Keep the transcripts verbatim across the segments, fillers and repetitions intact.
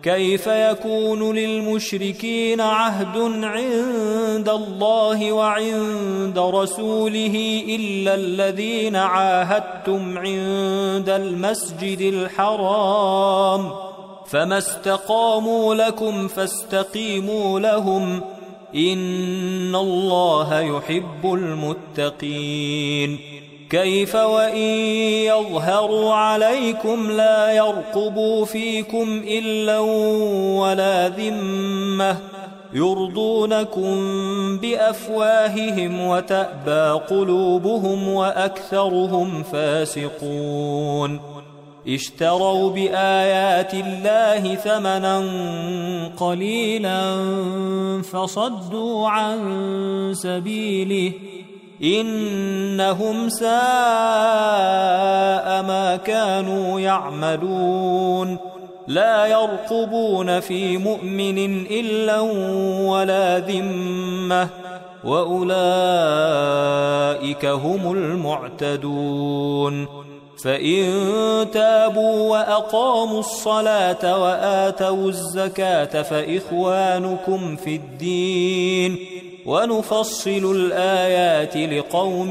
كيف يكون للمشركين عهد عند الله وعند رسوله إلا الذين عاهدتم عند المسجد الحرام فما استقاموا لكم فاستقيموا لهم إن الله يحب المتقين كيف وإن يظهروا عليكم لا يرقبوا فيكم إلا ولا ذمة يرضونكم بأفواههم وتأبى قلوبهم وأكثرهم فاسقون اشتروا بآيات الله ثمنا قليلا فصدوا عن سبيله إنهم ساء ما كانوا يعملون لا يرقبون في مؤمن إلا ولا ذمة وأولئك هم المعتدون فإن تابوا وأقاموا الصلاة وآتوا الزكاة فإخوانكم في الدين ونفصل الآيات لقوم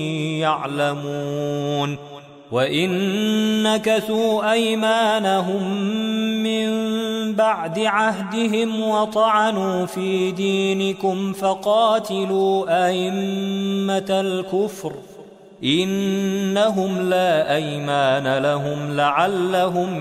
يعلمون وإن نكثوا أيمانهم من بعد عهدهم وطعنوا في دينكم فقاتلوا أئمة الكفر إنهم لا أيمان لهم لعلهم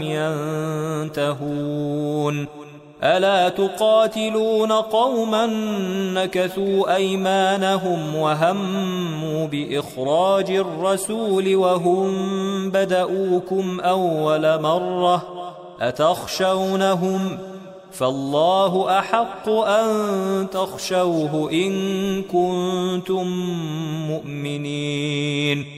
ينتهون ألا تقاتلون قوما نكثوا أيمانهم وهموا بإخراج الرسول وهم بدؤوكم أول مرة أتخشونهم فالله أحق أن تخشوه إن كنتم مؤمنين